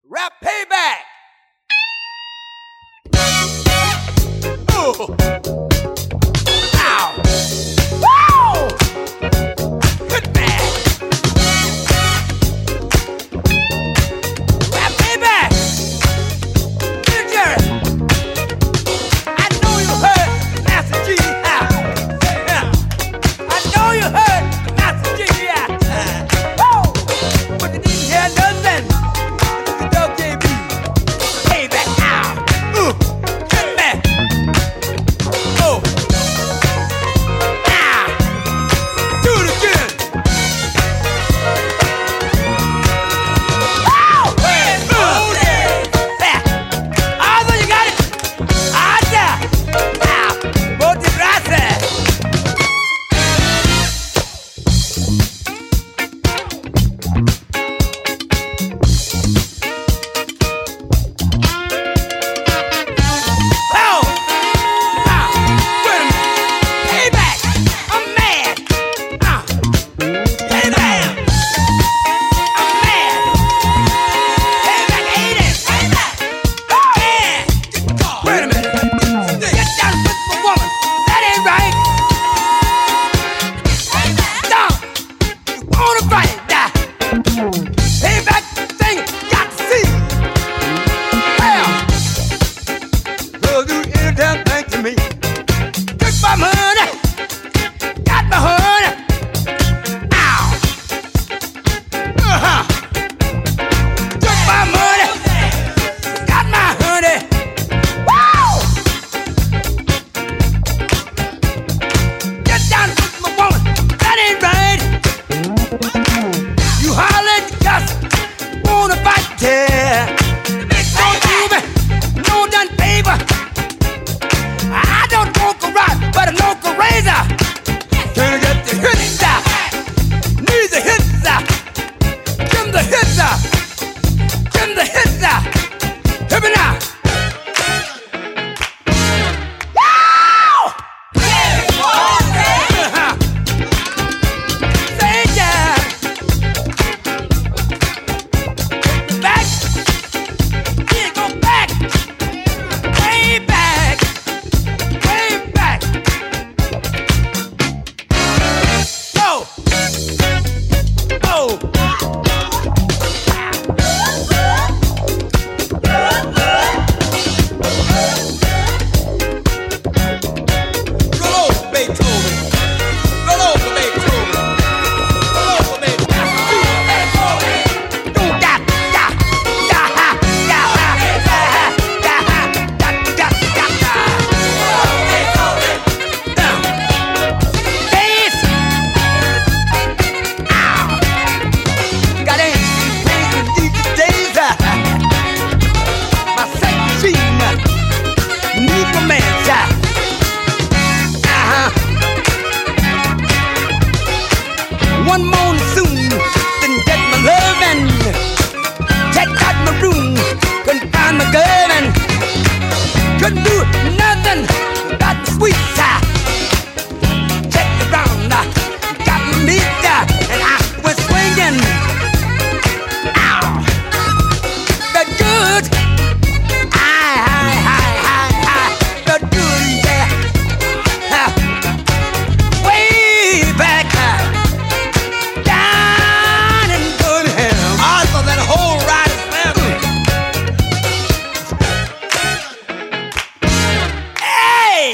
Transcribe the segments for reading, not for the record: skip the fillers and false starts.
Rap payback. Ooh. Ow. Woo! Good man. Rap payback. Dear Jerry, I know you heard Master G. I know you heard Master G. Woo! But you didn't hear nothing. The dog JB. Payback now. Good man. Oh. Now. Do it again. Oh. Hey. Although you got it. Now. Multi-bracer. Oh! Ah! Wait a minute. Payback! I'm mad! Payback! I'm mad! Payback ain't it? Payback! Oh! Yeah! Wait a minute. Get down with the woman. That ain't right. No! You wanna fight that? Payback thing got to see. Well, will do any damn thing to me. Took my money, got my honey. Ow! Took my money, got my honey. Woo! Get down with my woman, that ain't right. You hollered, just wanna fight, yeah. Don't do me, no done favor. I don't walk a rock, but a local razor. Gonna get the hits out, need the hits out. Give the hits out, give the hits out. Hear me now. Wow! Say yeah. Back, here go back, way back, way back. Oh, oh. Roll over, Beethoven. Roll over, Beethoven. Roll over, Beethoven. Do that, da, da, ha, da, ha, da, ha, da, ha, da, da, da, da. Bass. Ow. Got anything playing with these days? My sex machine need romance. One morning soon, didn't get my lovin'. Checked out my room, couldn't find my girlin'. Couldn't do nothing, got the sweet side. Checked around, got my meat, and I was swinging. Ow, that good. That good, yeah. Way back, down in Goodham. I thought that whole ride is family. Hey,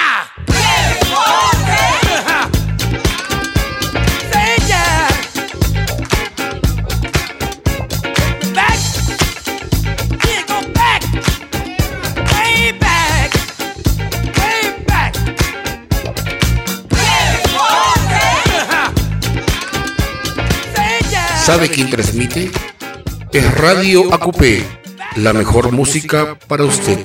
say yeah. Back, here go back, way back, way back. Say yeah. ¿Sabe quién transmite? Es Radio AQP, la mejor música para usted.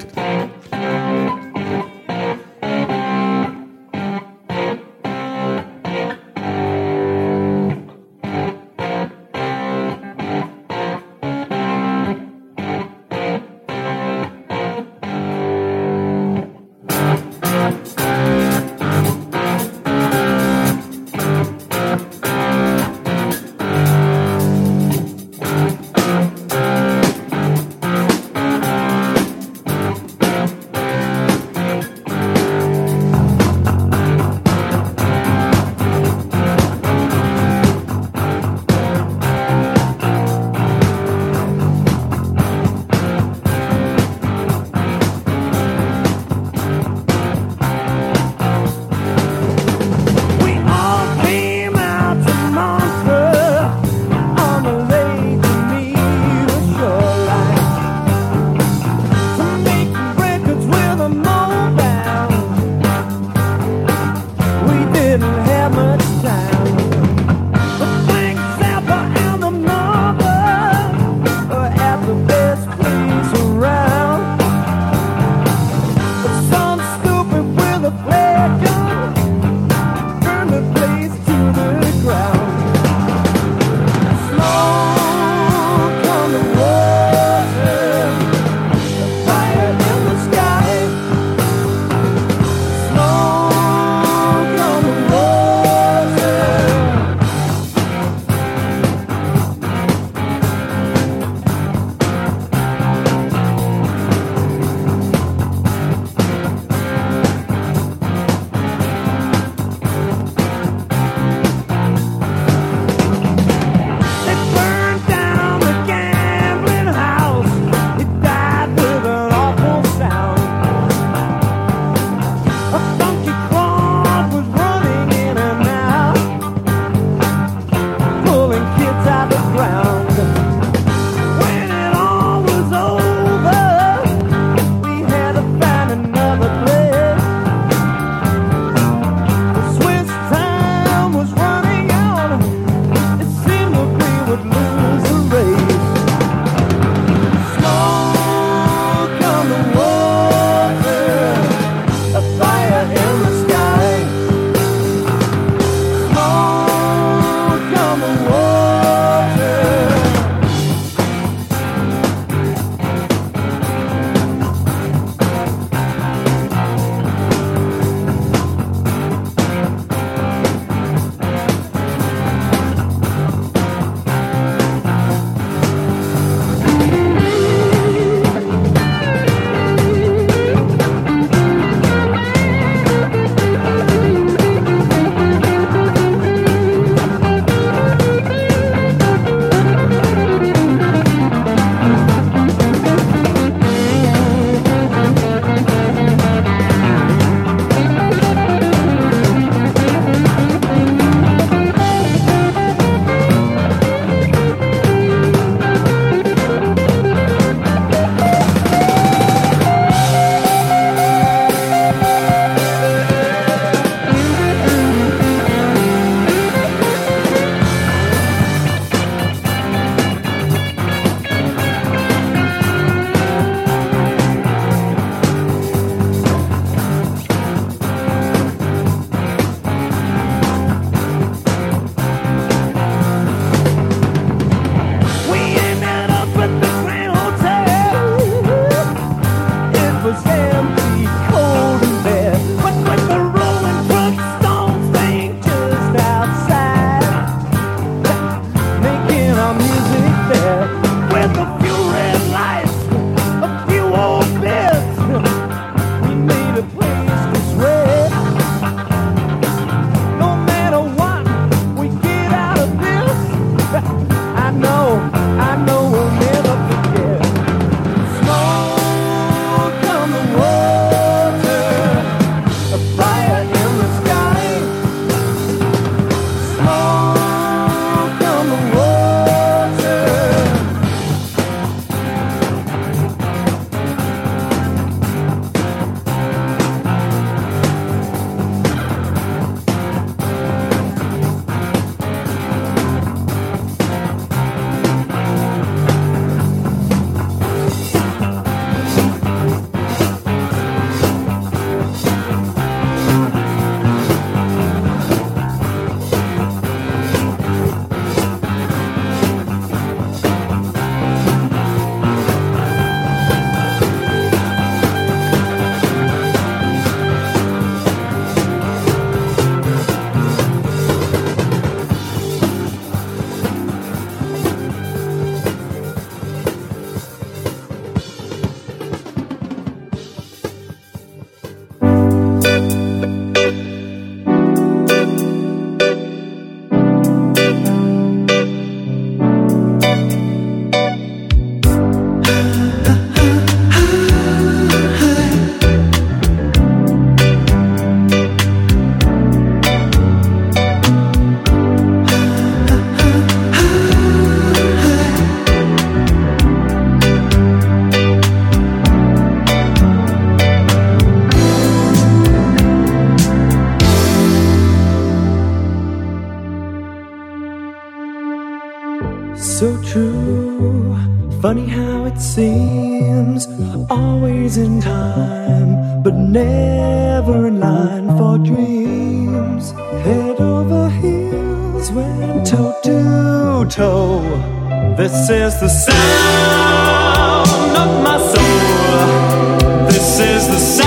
how it seems, always in time, but never in line for dreams. Head over heels, went toe to toe. This is the sound of my soul. This is the sound.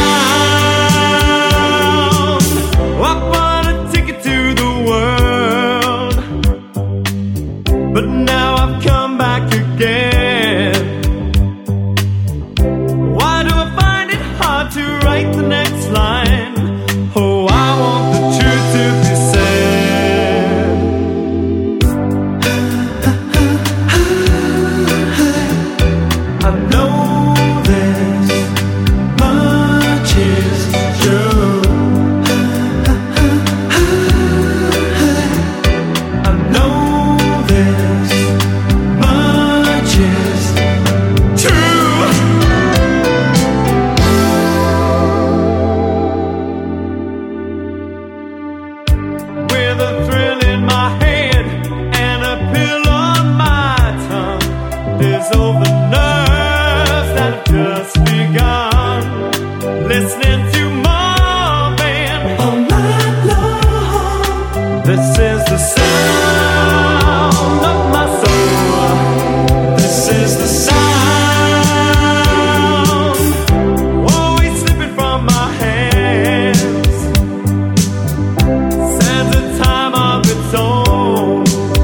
I bought a ticket to the world, but now I've come back again. Why do I find it hard to write the next line? Oh, I want the truth to be said. I know this much is true. I know this much is true. With a thrill in my head and a pill on my tongue, there's all the nerves that have just begun. Listening to Marvin all night long. This is the sound of my soul. This is the sound, always slipping from my hands. Stands a time of its own.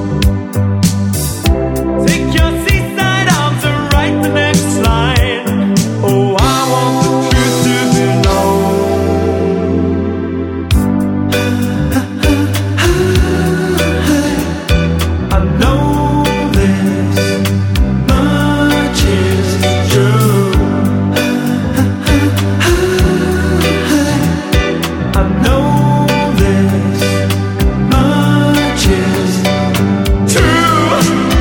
Take your seaside arms and write the next line. Oh, I want the truth to be known. I know this much is true. I know this much is true.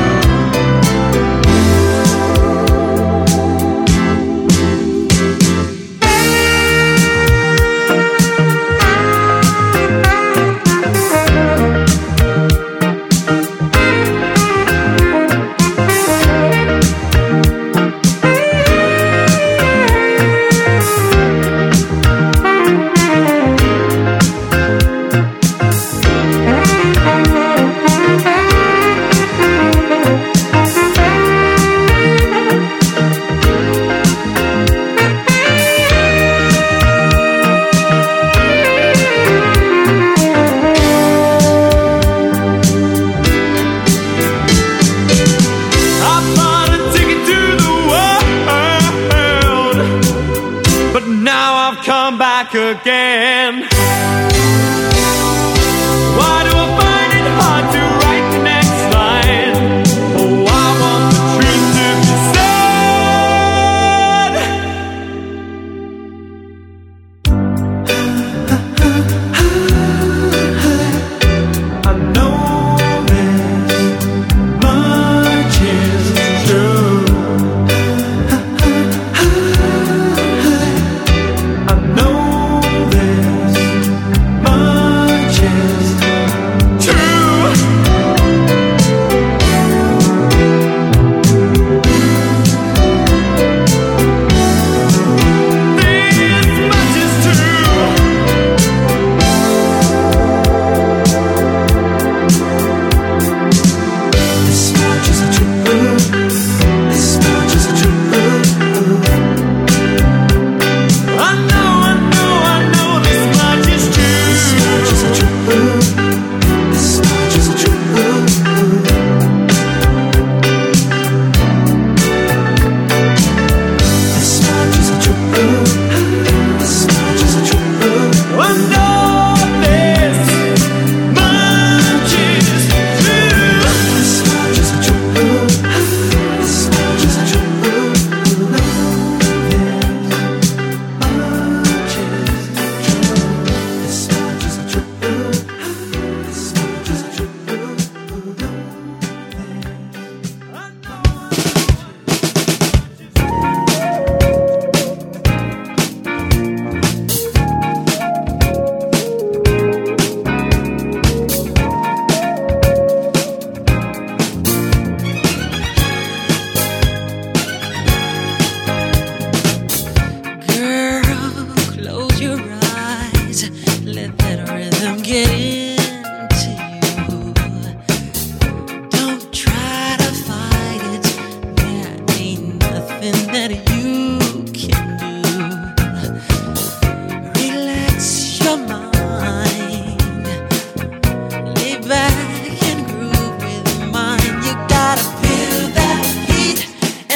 I bought a ticket to the world, but now I've come back again. Why do I find it hard to write the next line? Oh, I want the truth to be said. I know this much is true. I know this much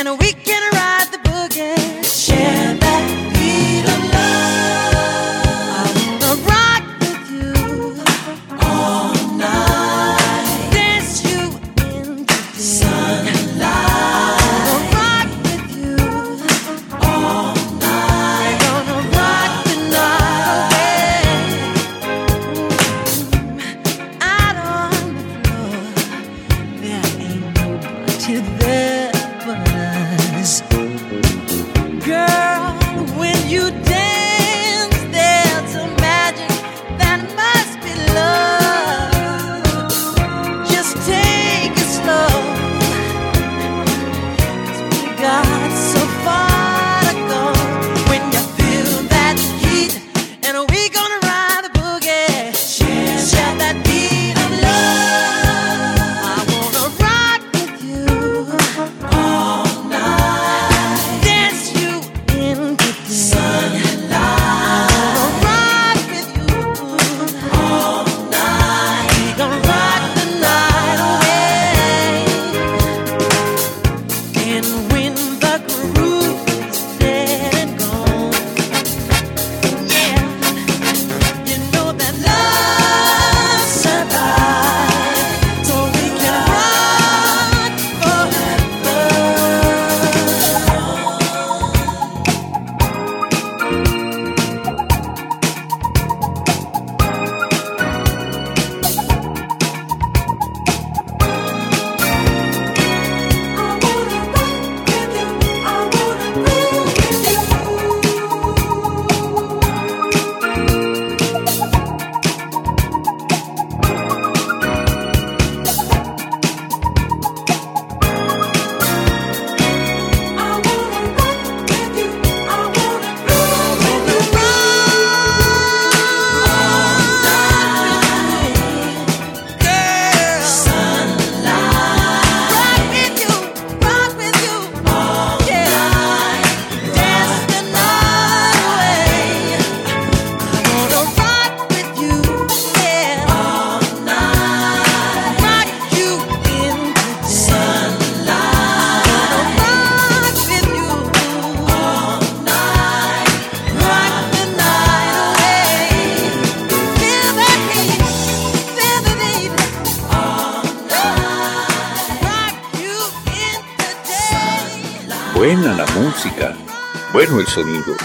Buena la música, bueno el sonido.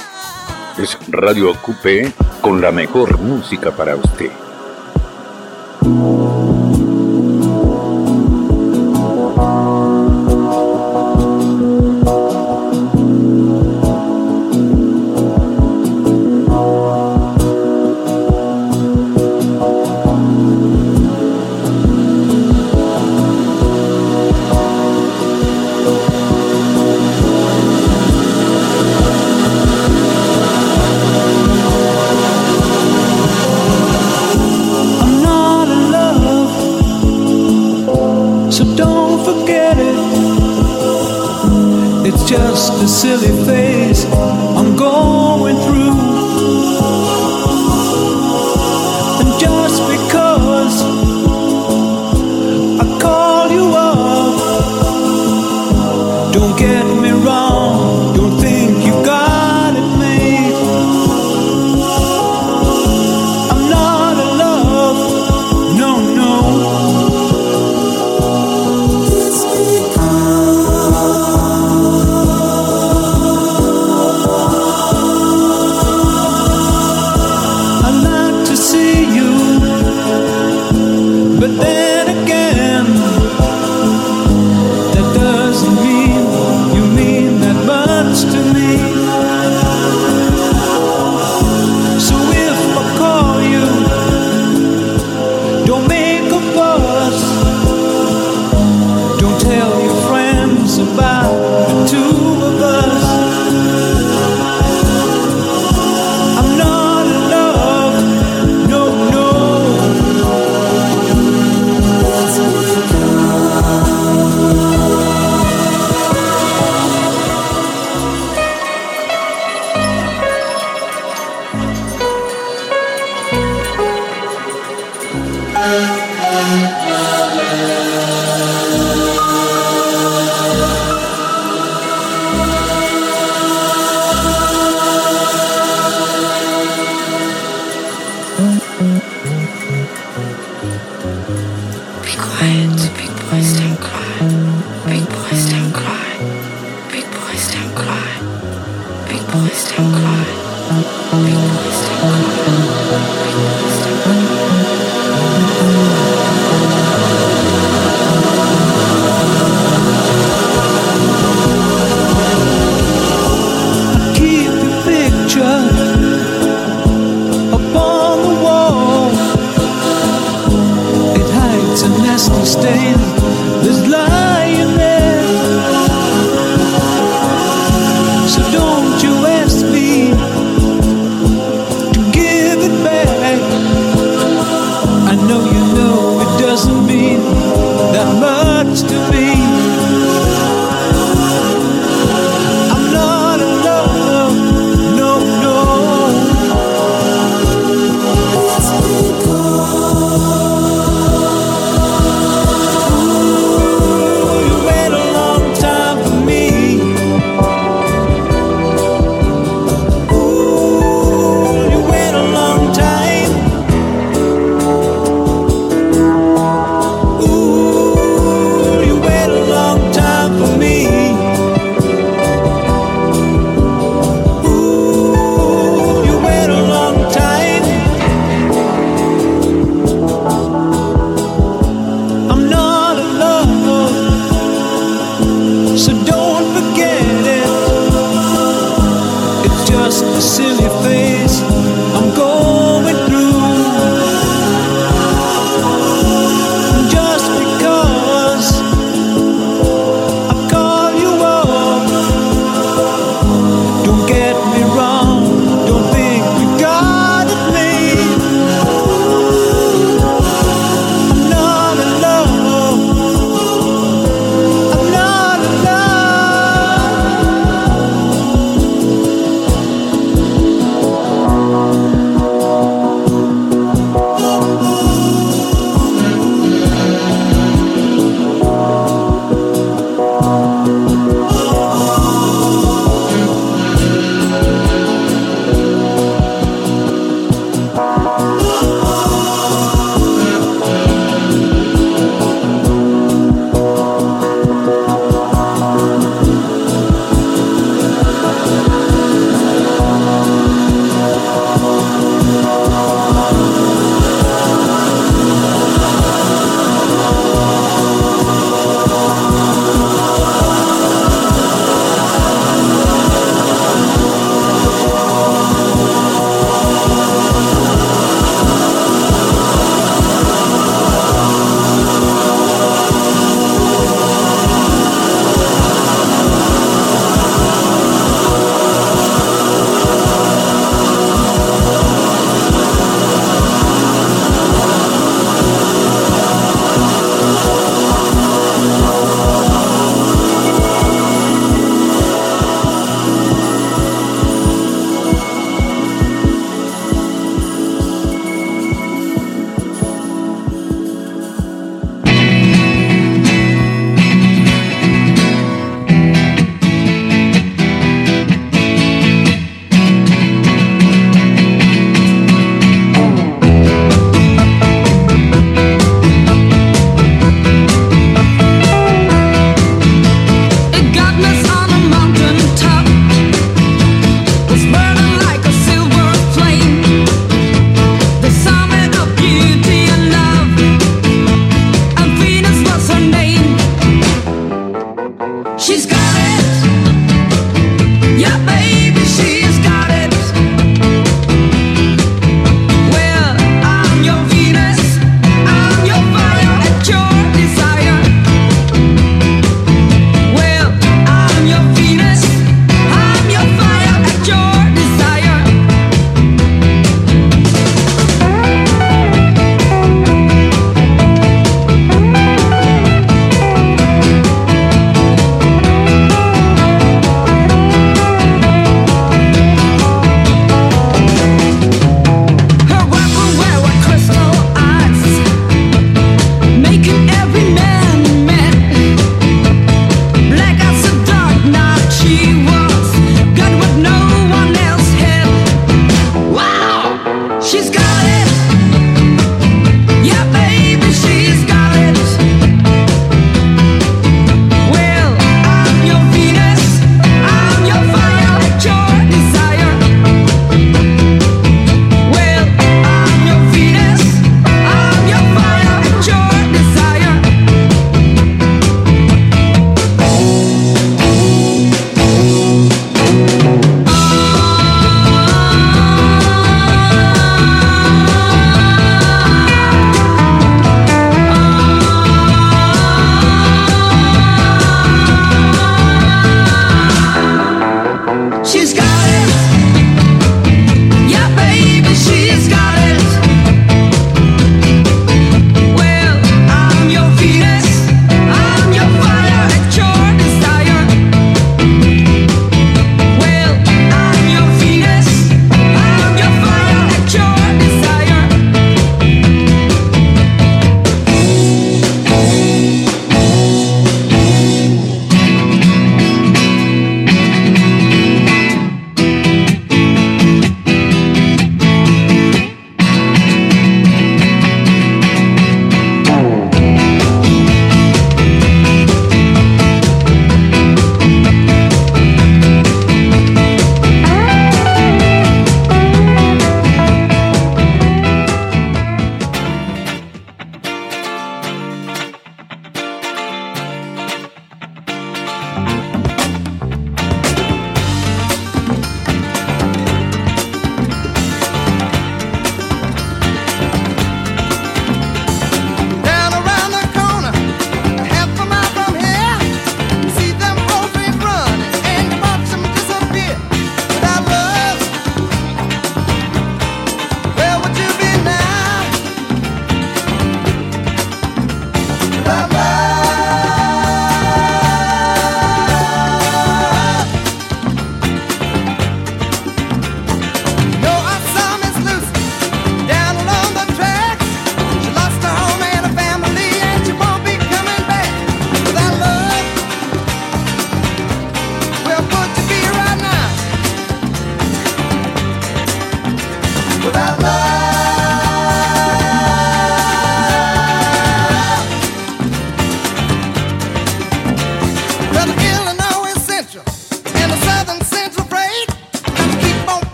Es Radio Coupé con la mejor música para usted. Just a silly phase I'm going through, and just because I call you up, don't get me wrong, don't think you got it made. I'm not in love, no, no. It's because don't cry. Big boys don't cry. Big boys don't cry. Big boys don't cry. Keep your picture upon the wall. It hides a nasty stain that's lying there. So don't you ask me to give it back.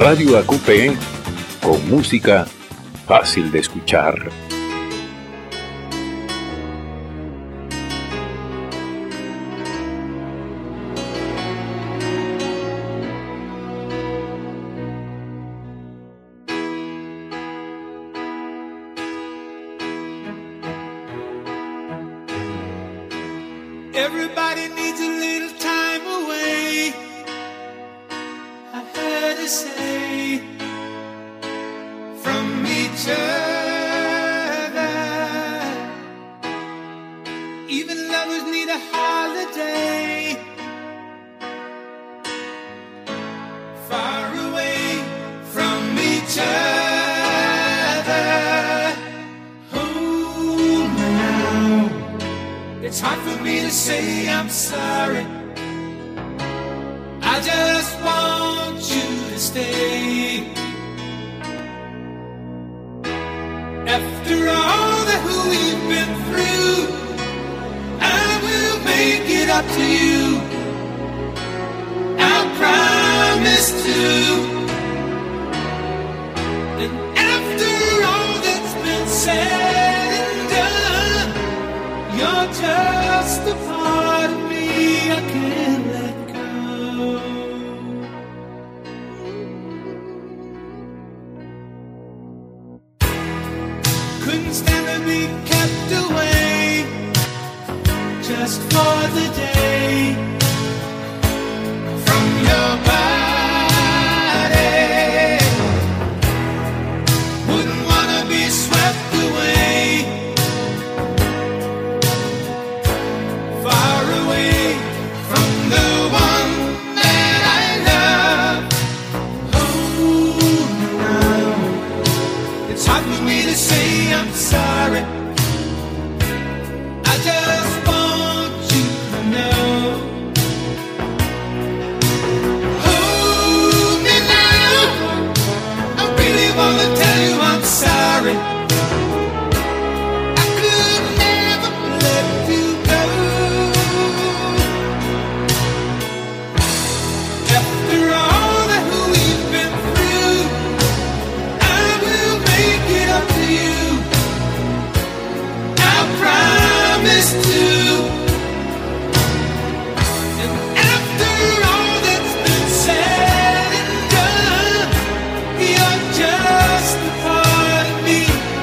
Radio AQP con música fácil de escuchar. Everybody needs a little time away, I heard her say, from each other. Even lovers need a holiday, far away from each other. Hold me now. It's hard for me to say I'm sorry. I just want you to stay. After all that we've been through, I will make it up to you. I'll promise to. And after all that's been said and done, you're just a part of me I can't let go. Couldn't stand to be kept away just for the day from your body. Wouldn't wanna be swept away, far away from the one that I love. Hold me now. It's hard for me to say I'm sorry. I just want you to know. Hold me now. I really wanna tell you I'm sorry. I could never let you go. After all that we've been through, I will make it up to you. I promise to. And after all that's been said and done, you're just a part of me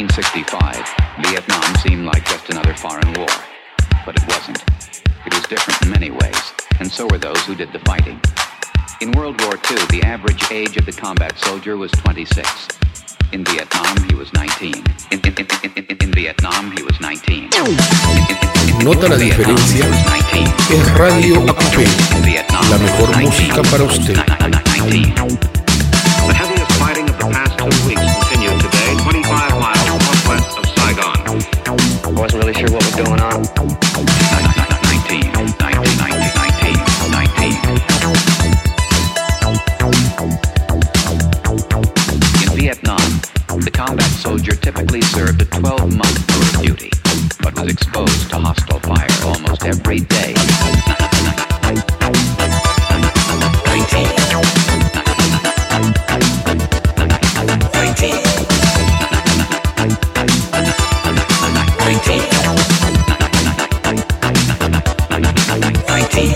1965, Vietnam seemed like just another foreign war. But it wasn't. It was different in many ways, and so were those who did the fighting. In World War II, the average age of the combat soldier was 26. In Vietnam, he was 19. In Vietnam, he was 19. Nota la diferencia. Es Radio AQP, la mejor música para usted. The heaviest fighting of the past 2 weeks continued today, 25 miles northwest of Saigon. I wasn't really sure what was going on. 19. In Vietnam, the combat soldier typically served a 12-month tour of duty, but was exposed to hostile fire almost every day. 19.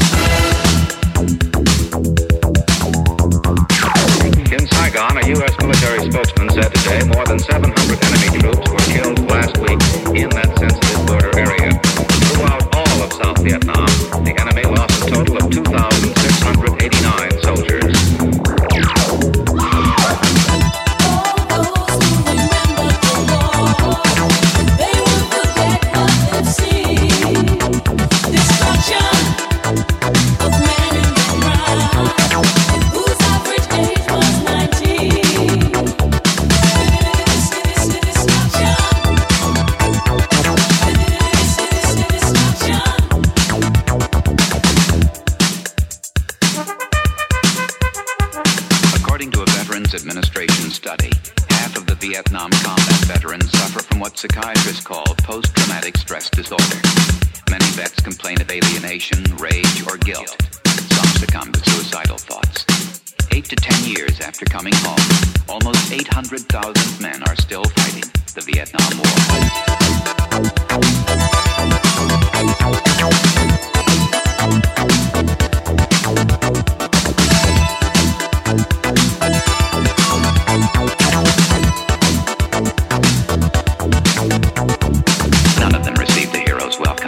In Saigon, a U.S. military spokesman said today more than 700 enemy troops were killed last week in that sensitive border area. Throughout all of South Vietnam, the enemy lost a total of 2,689 soldiers. Administration study, half of the Vietnam combat veterans suffer from what psychiatrists call post-traumatic stress disorder. Many vets complain of alienation, rage, or guilt. Some succumb to suicidal thoughts. 8 to 10 years after coming home, almost 800,000 men are still fighting the Vietnam None of them received the hero's welcome.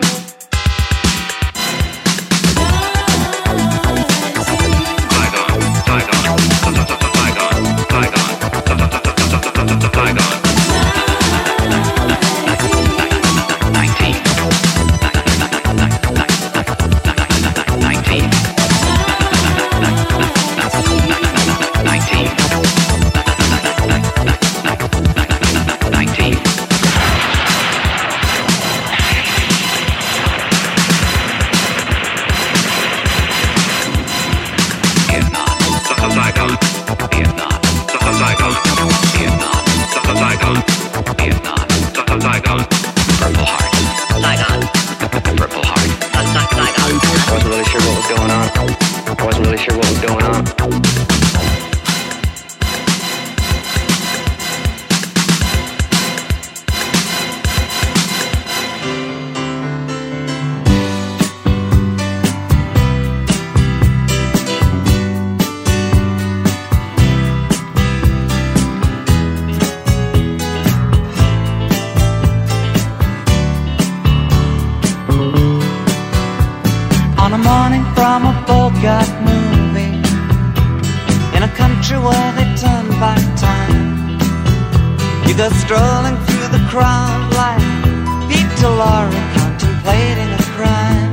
On a morning from a Bogart movie, in a country where they turn back time, you go strolling through the crowd like Peter Lorre contemplating a crime.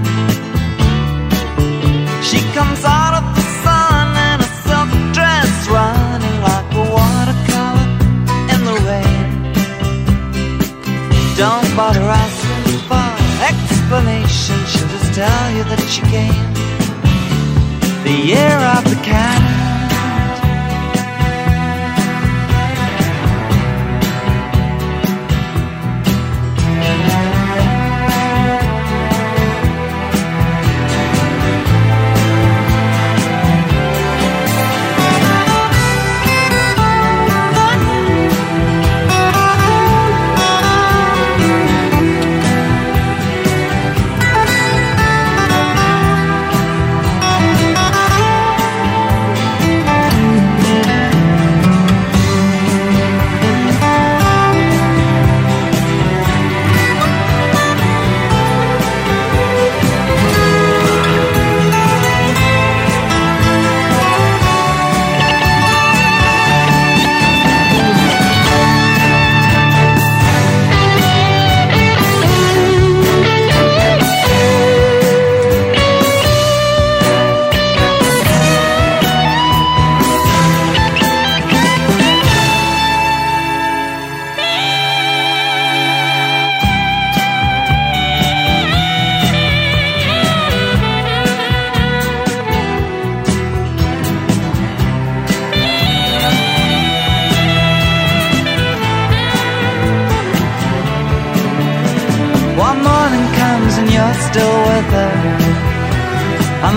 She comes out of the sun in a silk dress, running like a watercolor in the rain. Don't bother asking for explanation, she'll just tell you that she came the year of the cat.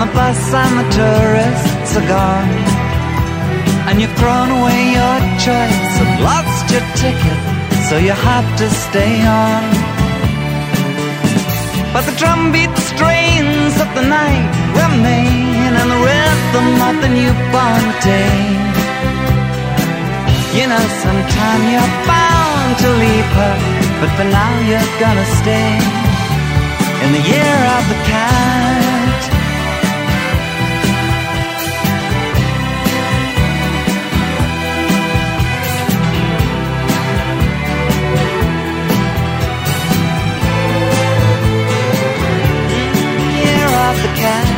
bus and the tourists are gone, and you've thrown away your choice and lost your ticket, so you have to stay on. But the drumbeat strains of the night remain, and the rhythm of the newborn day. You know, sometime you're bound to leave her, but for now you're gonna stay in the year of the cat. Year of the cat.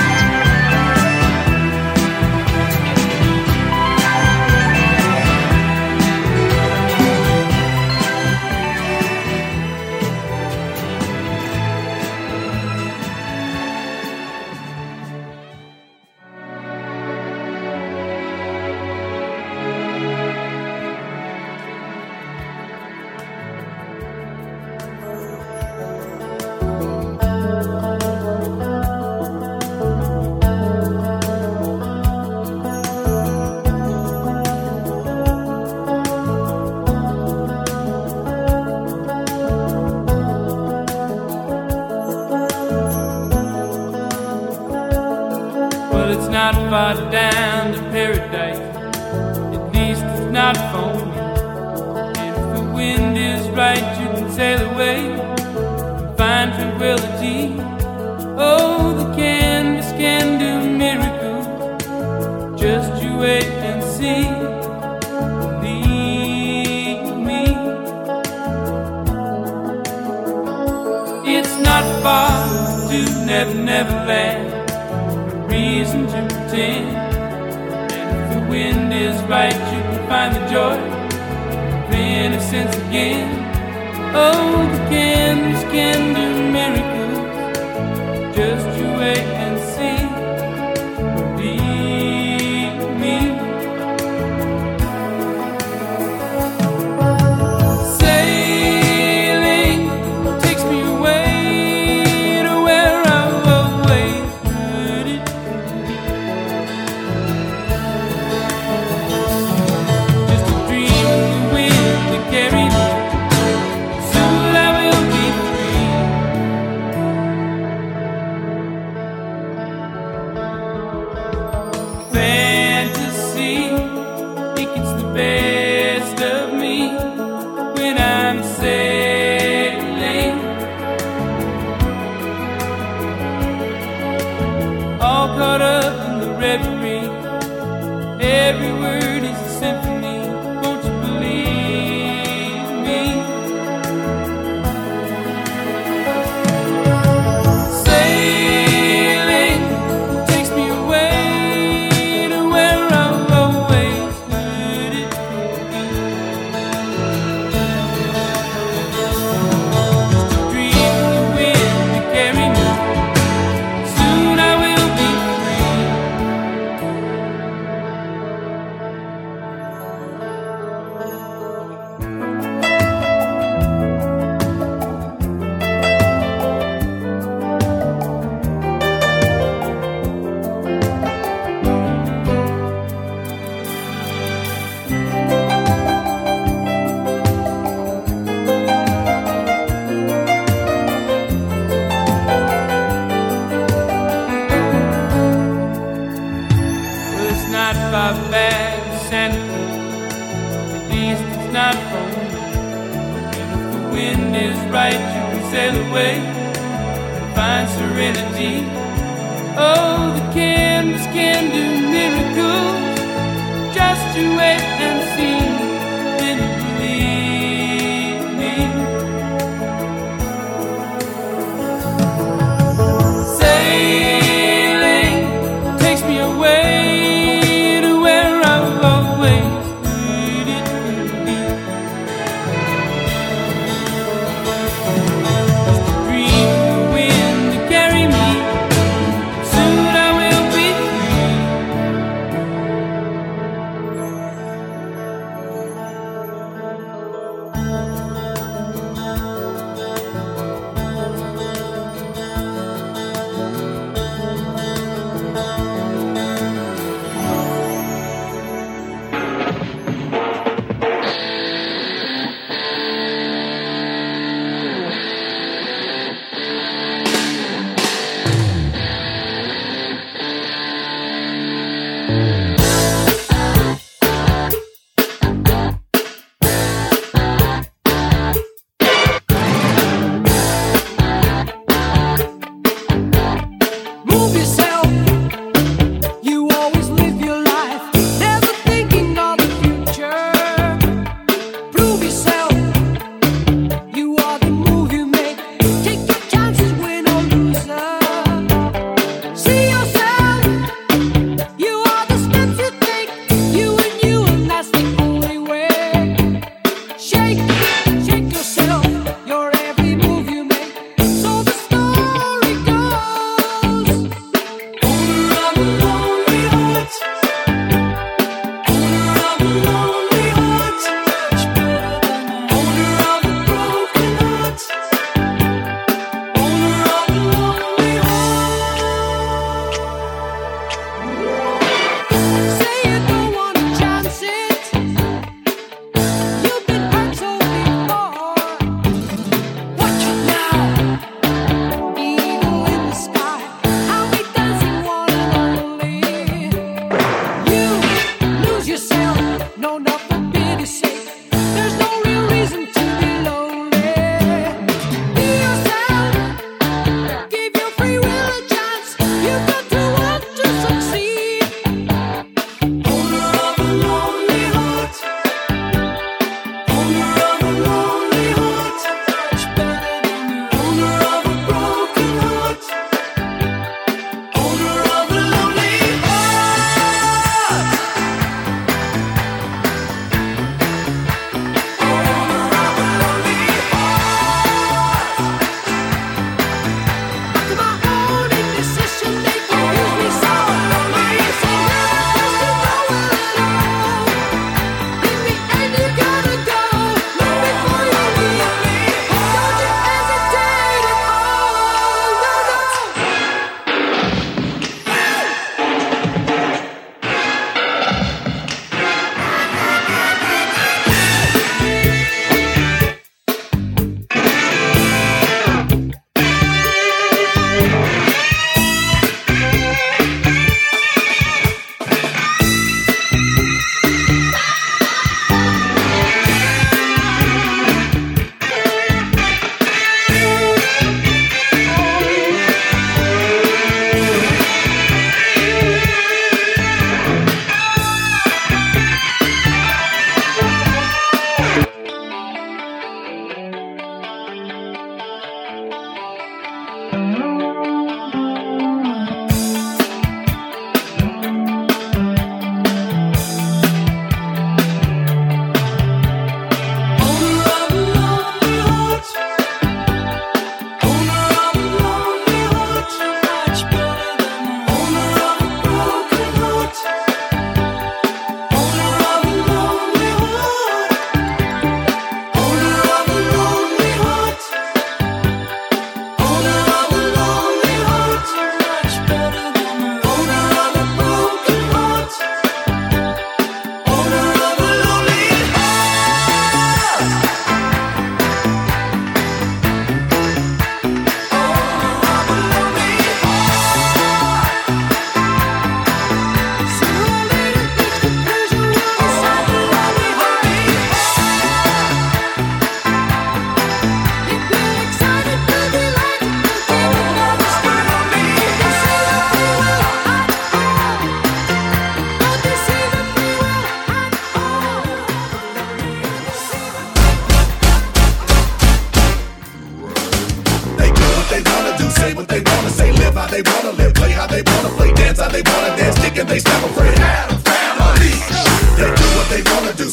Far down to paradise, at least it's not for me. And if the wind is right, you can sail away and find tranquility. Oh, the canvas can do miracles, just you wait and see. Believe me, it's not far to Never Never Land. Reason to pretend, and if the wind is right, you can find the joy of innocence again. Oh, the canvas can do miracles, just you wait and see. Believe me. Sailing takes me away to where I've always heard it. Caught up in the reverie, every word is a symphony. Won't you believe me? Sailing takes me away to where I've always heard it. Just a dream of the wind to carry me. Soon I will be free. Back to Santa Cruz, at least it's not for me. And if the wind is right, you can sail away and find serenity. Oh, the canvas can do miracles, just you wait and see. Then you believe me. Sailing takes me away.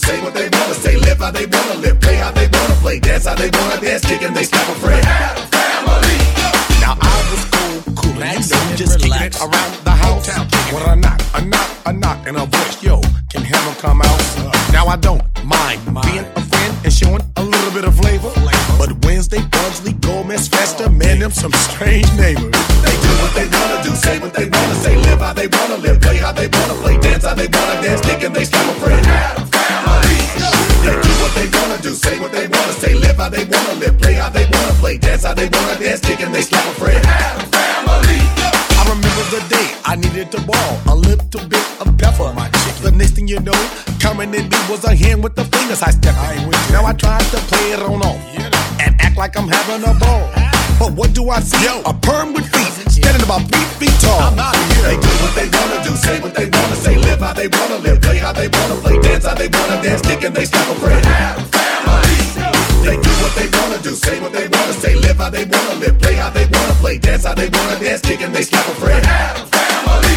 say what they wanna say, live how they wanna live, play how they wanna play, dance how they wanna dance, kick and they slap a friend. Family. Now I was cool, and you know, just kicking it around the house. When a knock, and a voice, yo, can heaven come out? Now I don't mind being a friend and showing a little bit of flavor. But Wednesday, Pugsley, Gomez, Festa, man, them some strange neighbors. They do what they wanna do, say what they wanna say, live how they wanna live, play how they wanna play, dance how they wanna dance, kick and they slap a friend. Family. They do what they wanna do, say what they wanna say, live how they wanna live, play how they wanna play, dance how they wanna dance, kick and they slap a friend. Family. I remember the day I needed to ball a little bit of pepper. My chicken. The next thing you know, coming in me was a hand with the fingers I stepped. Now I tried to play it on off and act like I'm having a ball. But what do I see? Yo, a perm with feet, standing about 3 feet tall. I'm out of here. They do what they wanna do, say what they wanna say, live how they wanna live, play how they wanna play, dance how they wanna dance, kick and they slap a friend. Family. They do what they wanna do, say what they wanna say, live how they wanna live, play how they wanna play, dance how they wanna dance, kick and they slap a friend. Family.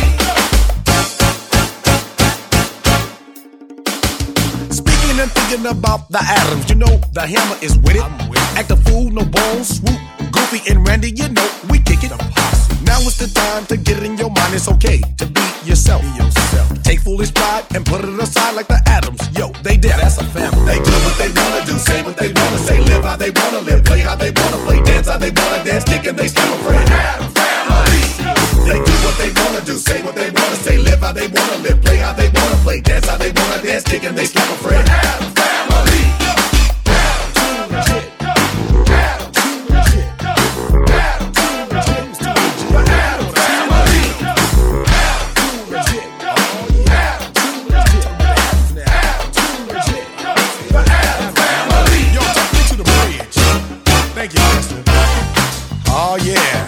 Speaking and thinking about the Adams, you know the hammer is with it. Act a fool, no bones, swoop, Goofy and Randy, you know we kick it. Now it's the time to get it in your mind. It's okay to be yourself. Take foolish pride and put it aside like the Adams. Yo, they did. That's a family. They do what they wanna do, say what they wanna say, live how they wanna live, play how they wanna play, dance how they wanna dance, kick and they slap a friend. Family. They do what they wanna do, say what they wanna say, live how they wanna live, play how they wanna play, dance how they wanna dance, kick and they slap a friend. Family. Thank you, Mister. Oh yeah,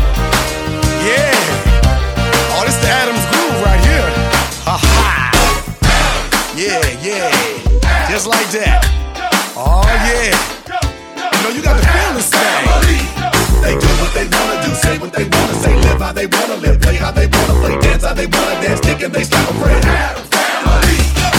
yeah. Oh, this the Adams groove right here. Ha ha. Yeah. Just like that. Oh yeah. You know you got the feeling thing. They do what they wanna do, say what they wanna say, live how they wanna live, play how they wanna play, dance how they wanna dance, kick and they slap a friend. Family.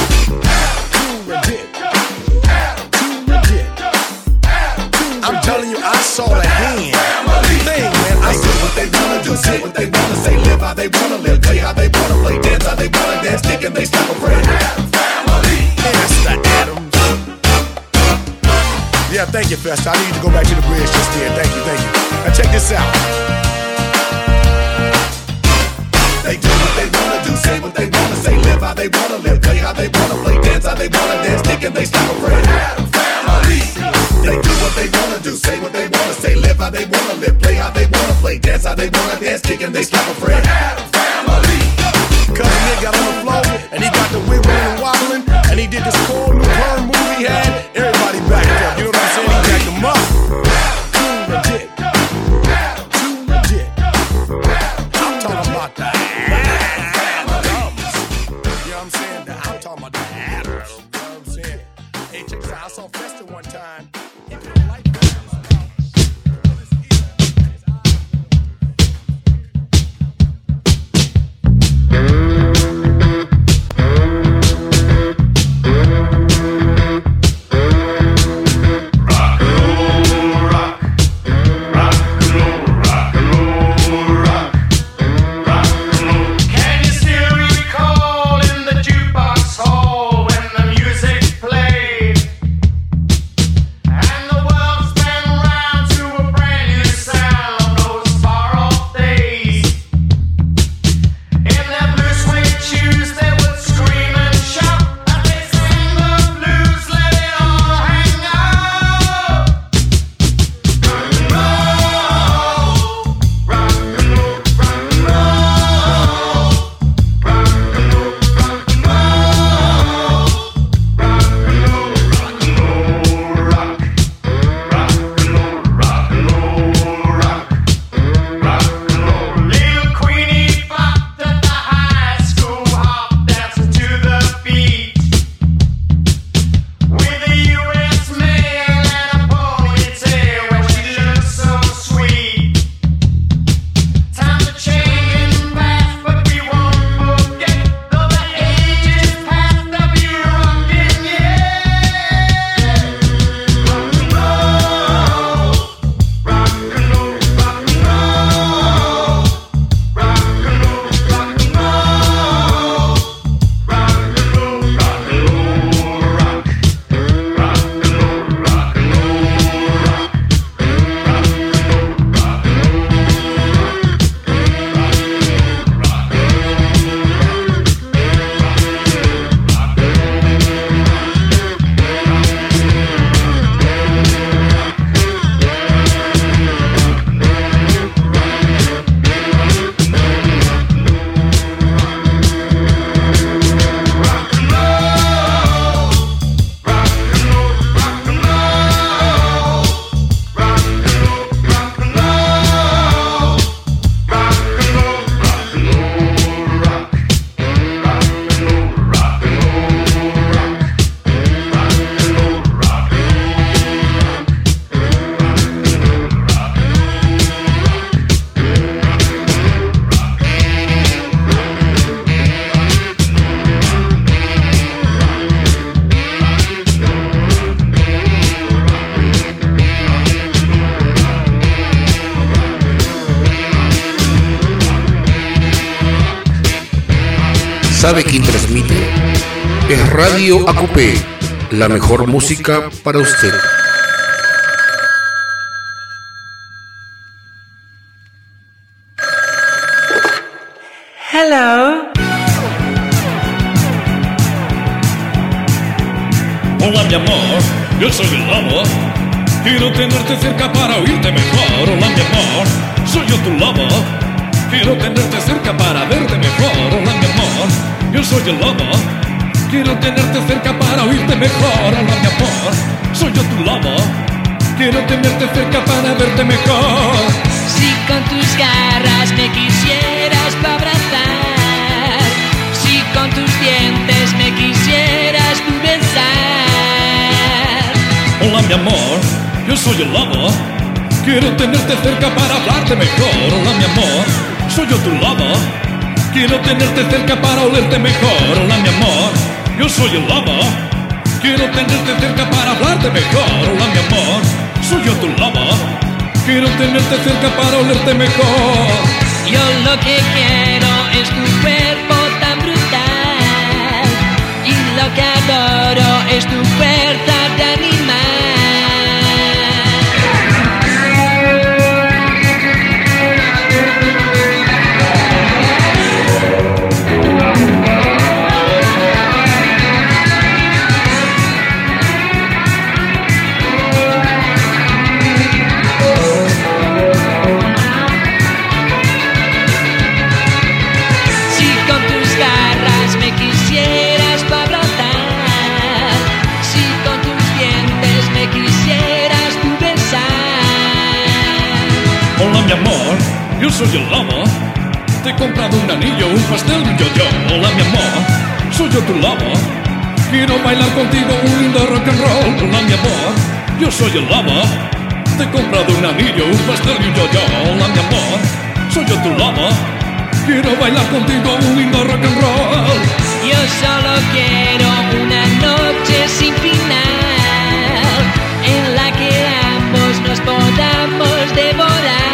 I'm telling you, I saw the hand thing, man. I see what they wanna do, say what they wanna say, live how they wanna live, play how they wanna play, dance how they wanna dance, kick and they slap a friend. Family. It's the Adams. Yeah, thank you, Festa. I need you to go back to the bridge just there. Thank you. Now check this out. They do what they wanna do, say what they wanna say, live how they wanna live, play how they wanna play, dance how they wanna dance, kick and they slap a friend. Family. They do what they wanna do, say what they wanna say, live how they wanna live, play how they wanna play, dance how they wanna dance, kick and they slap a friend. Family. Cause Nick got on the floor and he got the wiggling and wobbling and he did this cool new perm move he had. Everybody backed up, you know what I'm saying? He jacked them up. Too legit. I'm talking about the Adams. You know what I'm saying? I'm talking about the Adams. You know what I'm saying? Hey, check this out. I saw Festa one time. He put a light Played, and the world spent sabe quién transmite. Es Radio AQP, la mejor música para usted. Hello. Hola mi amor, yo soy el lobo. Quiero tenerte cerca para oírte mejor. Hola mi amor, soy yo tu lobo. Quiero tenerte cerca para verte mejor. Hola mi amor, yo soy el lobo. Quiero tenerte cerca para oírte mejor. Hola mi amor, soy yo tu lobo. Quiero tenerte cerca para verte mejor. Si con tus garras me quisieras pa' abrazar, si con tus dientes me quisieras tú besar. Hola mi amor, yo soy el lobo. Quiero tenerte cerca para hablarte mejor. Hola mi amor, soy yo tu lobo. Quiero tenerte cerca para olerte mejor. Hola mi amor, yo soy el lobo. Quiero tenerte cerca para hablarte mejor. Hola mi amor, soy yo tu lobo. Quiero tenerte cerca para olerte mejor. Yo lo que quiero es tu cuerpo tan brutal, y lo que adoro es tu fuerza de animal. Mi amor, yo soy el lobo. Te he comprado un anillo, un pastel y un yo-yo. Hola mi amor, soy yo tu lobo. Quiero bailar contigo un lindo rock and roll. Hola mi amor, yo soy el lobo. Te he comprado un anillo, un pastel y un yo-yo. Hola mi amor, soy yo tu lobo. Quiero bailar contigo un lindo rock and roll. Yo solo quiero una noche sin final, en la que ambos nos podamos devorar.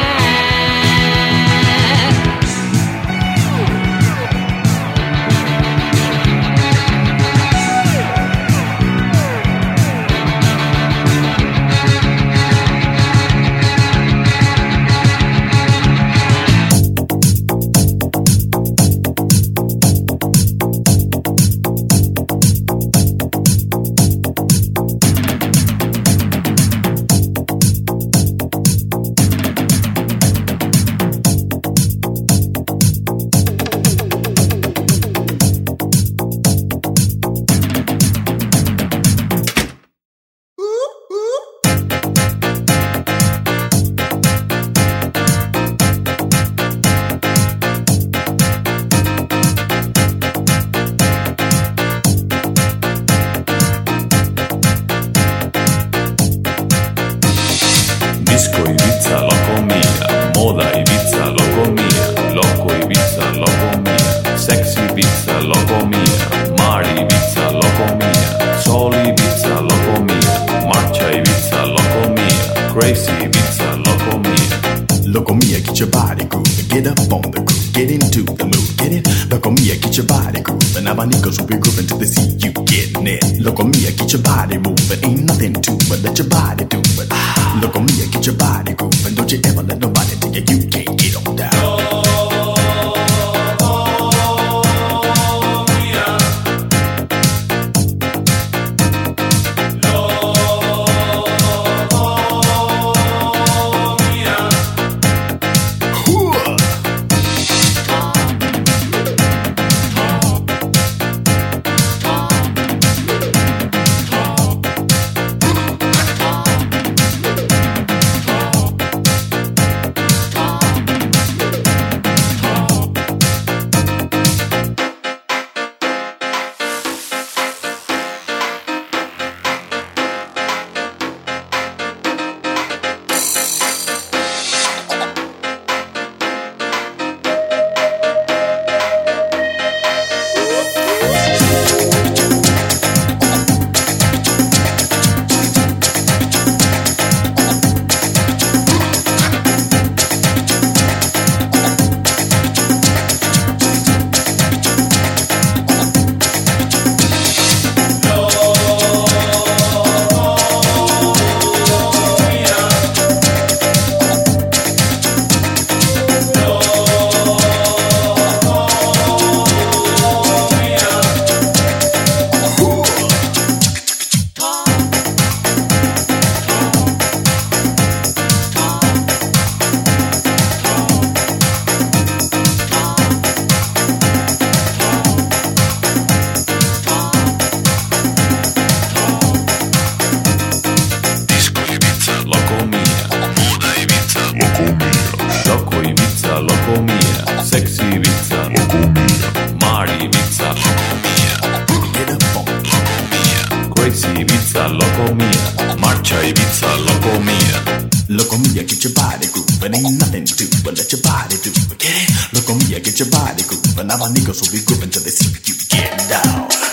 Abanicos will be grooving till they see you getting it. Look on me, get your body moving. Ain't nothing to it, let your body do it. Look on me, get your body grooving. Don't you ever let nobody tell you you can't get on down. Ibiza, loco mia. Marcha Ibiza, loco mia. Loco mia, get your body grooving, ain't nothing to do but let your body do it. Get it? Loco mia, get your body grooving. Now my niggas will be grooving till they see you get down.